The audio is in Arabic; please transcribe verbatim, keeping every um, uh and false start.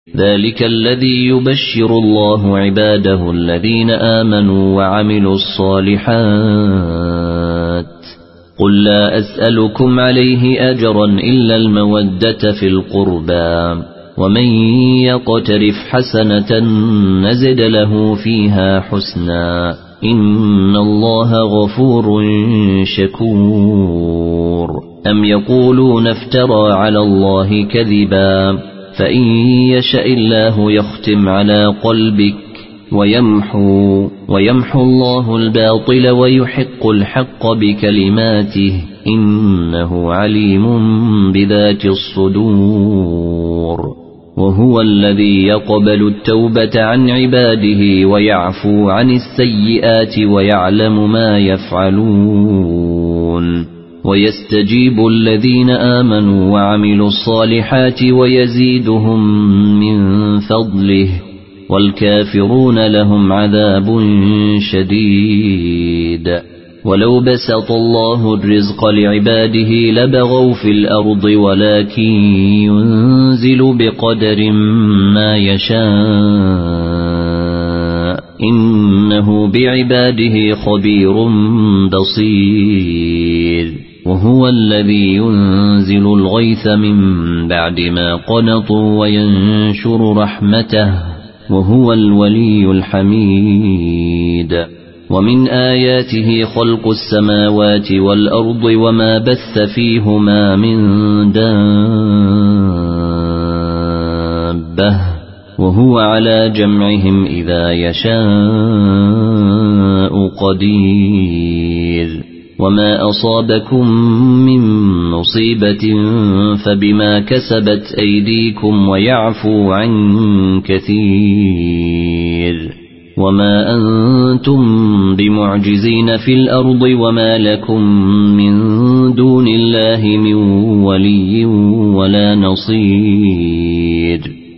ذلك الذي يبشر الله عباده الذين آمنوا وعملوا الصالحات قل لا أسألكم عليه أجرا إلا المودة في القربى ومن يقترف حسنة نزد له فيها حسنا إن الله غفور شكور أم يقولون افترى على الله كذبا فإن يشاء الله يختم على قلبك ويمحو, ويمحو الله الباطل ويحق الحق بكلماته إنه عليم بذات الصدور وهو الذي يقبل التوبة عن عباده ويعفو عن السيئات ويعلم ما يفعلون ويستجيب الذين آمنوا وعملوا الصالحات ويزيدهم من فضله والكافرون لهم عذاب شديد ولو بسط الله الرزق لعباده لبغوا في الأرض ولكن ينزل بقدر ما يشاء إنه بعباده خبير بصير وهو الذي ينزل الغيث من بعد ما قنطوا وينشر رحمته وهو الولي الحميد ومن آياته خلق السماوات والأرض وما بث فيهما من دابة وهو على جمعهم إذا يشاء قدير وما أصابكم من مصيبة فبما كسبت أيديكم ويعفو عن كثير وما أنتم بمعجزين في الأرض وما لكم من دون الله من ولي ولا نصير